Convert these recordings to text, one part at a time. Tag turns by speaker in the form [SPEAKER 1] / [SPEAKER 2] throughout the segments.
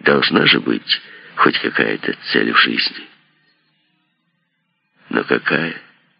[SPEAKER 1] Должна же быть хоть какая-то цель в жизни. Но какая?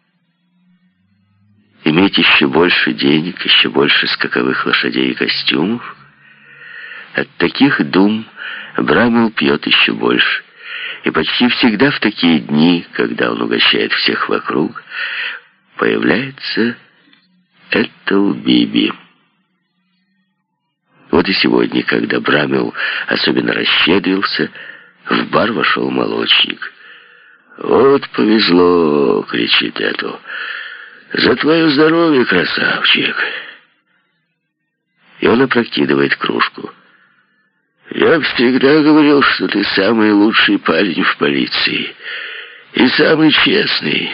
[SPEAKER 1] Иметь еще больше денег, еще больше скаковых лошадей и костюмов? От таких дум Брамел пьет еще больше. И почти всегда в такие дни, когда он угощает всех вокруг, появляется Этел Биби. Вот и сегодня, когда Брамел особенно расщедрился, в бар вошел молочник. «Вот повезло!» — кричит Этел. «За твое здоровье, красавчик!» И он опрокидывает кружку. «Я всегда говорил, что ты самый лучший парень в полиции и самый честный».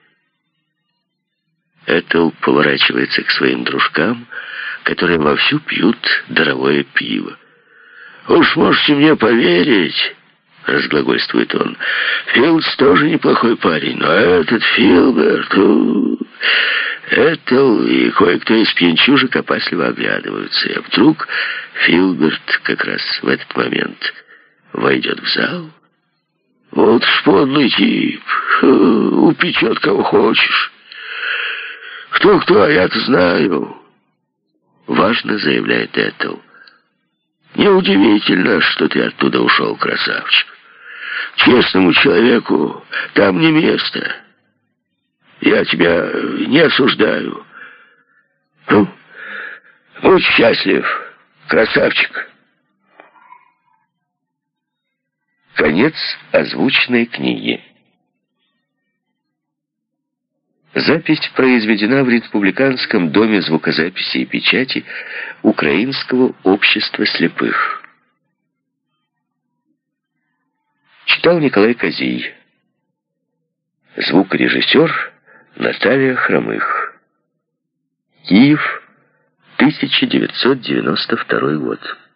[SPEAKER 1] Этел поворачивается к своим дружкам, которые вовсю пьют даровое пиво. «Уж можете мне поверить», — разглагольствует он, — «Филдс тоже неплохой парень, но этот Филберт...» Этел и кое-кто из пьянчужек опасливо оглядываются, и вдруг Филберт как раз в этот момент войдет в зал. «Вот ж подлый тип, упечет кого хочешь. Кто-кто, а я-то знаю», — важно заявляет Этел. «Неудивительно, что ты оттуда ушел, красавчик. Честному человеку там не место. Я тебя не осуждаю. Ну, будь счастлив, красавчик». Конец озвученной книги. Запись произведена в Республиканском доме звукозаписи и печати Украинского общества слепых. Читал Николай Козий. Звукорежиссер Наталья Хромых. Киев, 1992 год.